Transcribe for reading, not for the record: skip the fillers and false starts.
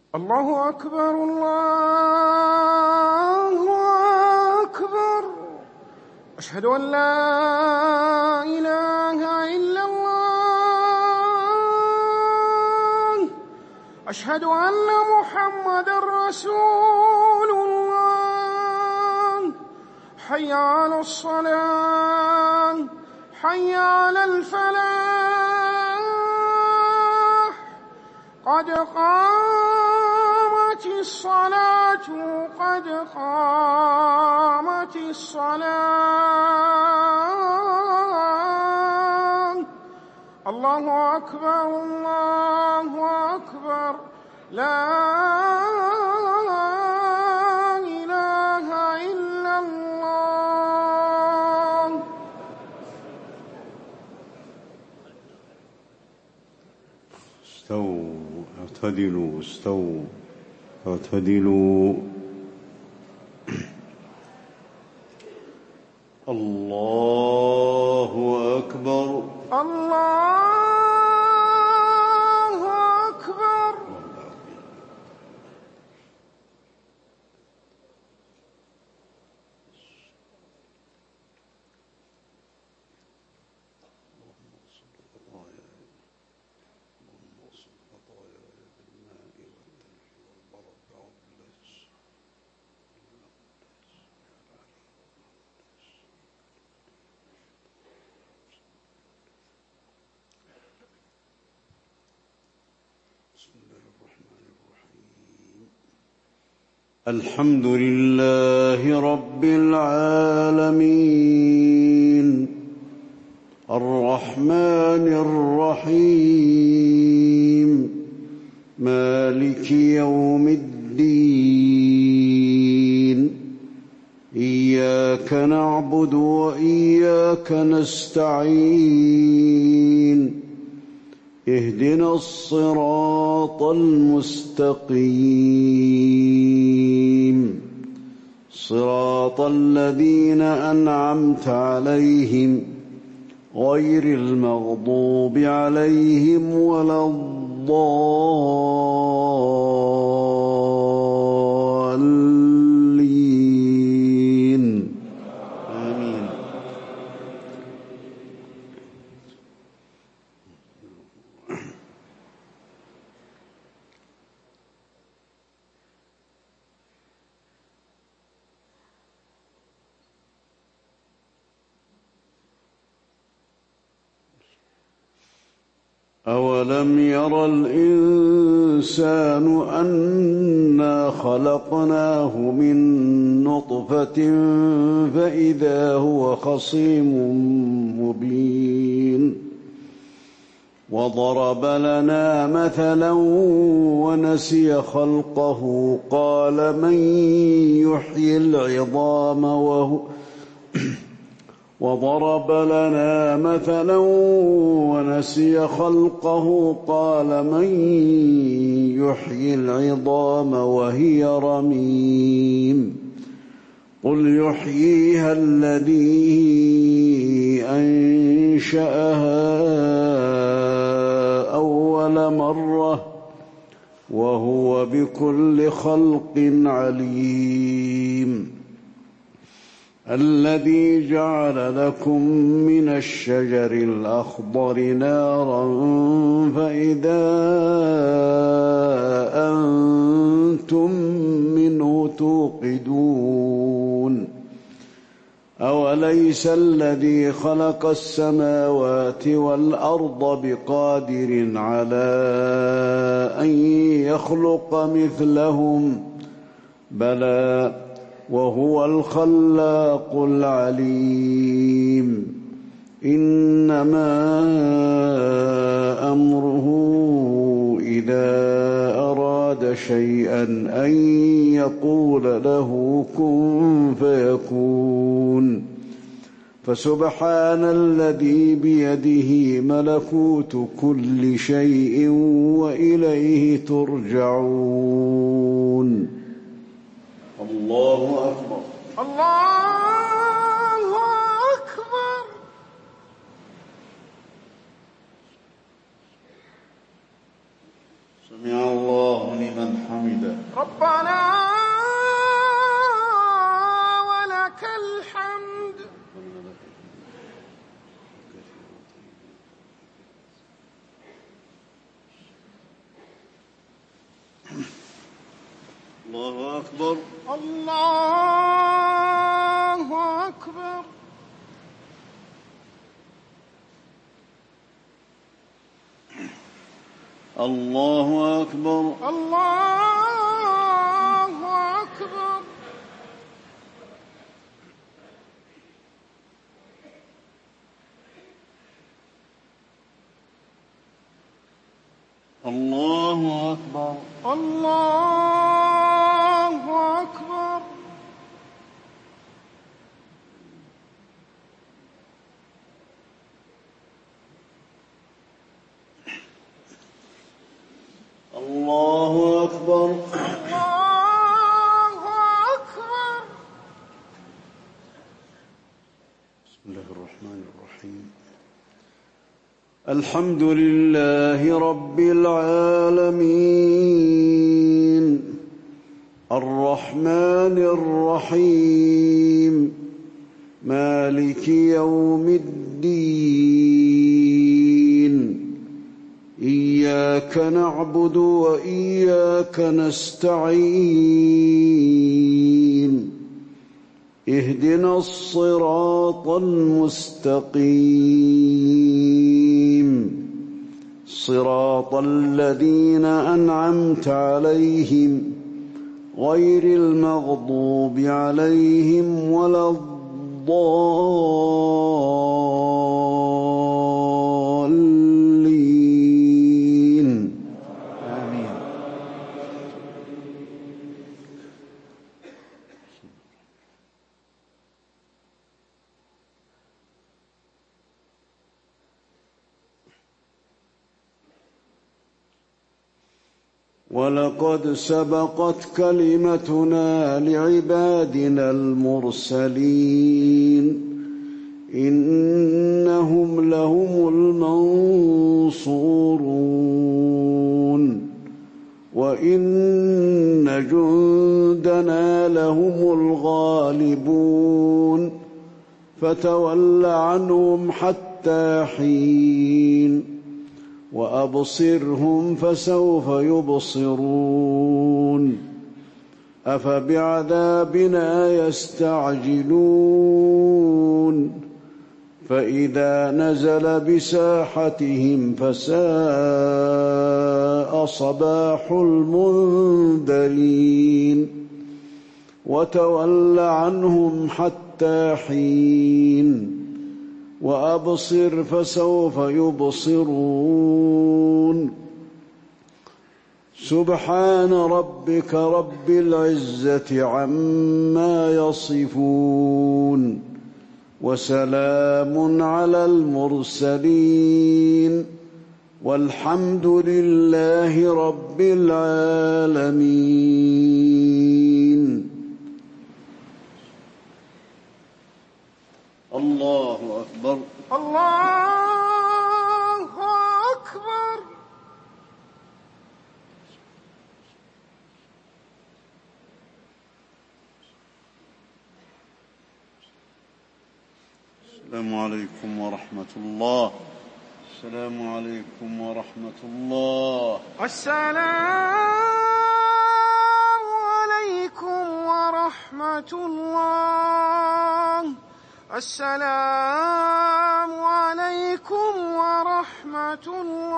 الله أكبر الله أكبر. أشهد أن لا إله إلا الله. أشهد أن محمدًا رسول الله. حي على الصلاة حي على الفلاح. قد قامت الصلاة قد قامت الصلاة. الله أكبر الله أكبر. لا إله إلا الله. استووا اعتدلوا استووا اعتدلوا. الله أكبر الله أكبر. الحمد لله رب العالمين الرحمن الرحيم مالك يوم الدين. إياك نعبد وإياك نستعين. اهدنا الصراط المستقيم صراط الذين أنعمت عليهم غير المغضوب عليهم ولا الضالين. آمين. أولم ير الإنسان أنا خلقناه من نطفة فإذا هو خصيم مبين. وضرب لنا مثلا ونسي خلقه قال من يحيي العظام وضرب لنا مثلا ونسي خلقه قال من يحيي العظام وهي رميم. قل يحييها الذي أنشأها أول مرة وهو بكل خلق عليم. الذي جعل لكم من الشجر الأخضر نارا فإذا أنتم منه توقدون. أوليس الذي خلق السماوات والأرض بقادر على أن يخلق مثلهم بلى وهو الخلاق العليم. إنما أمره إذا أراد شيئا أن يقول له كن فيكون. فسبحان الذي بيده ملكوت كل شيء وإليه ترجعون. الله أكبر الله أكبر. سمع الله لمن لمن حمده. ربنا ولك الحمد. الله أكبر. الله أكبر. الله أكبر. الله أكبر. الله أكبر. الله أكبر. الله أكبر. الله أكبر. بسم الله الرحمن الرحيم. الحمد لله رب العالمين الرحمن الرحيم مالك يوم الدين إياك نعبد وإياك نستعين اهدنا الصراط المستقيم صراط الذين أنعمت عليهم غير المغضوب عليهم ولا الضالين آمين. ولقد سبقت كلمتنا لعبادنا المرسلين إنهم لهم المنصورون وإن جندنا لهم الغالبون فتول عنهم حتى حين وأبصرهم فسوف يبصرون أفبعذابنا يستعجلون فإذا نزل بساحتهم فساء صباح المنذرين وتول عنهم حتى حين وأبصر فسوف يبصرون سبحان ربك رب العزة عما يصفون وسلام على المرسلين والحمد لله رب العالمين. الله أكبر. الله أكبر. السلام عليكم ورحمة الله. السلام عليكم ورحمة الله. السلام عليكم ورحمة الله. السلام عليكم ورحمة الله.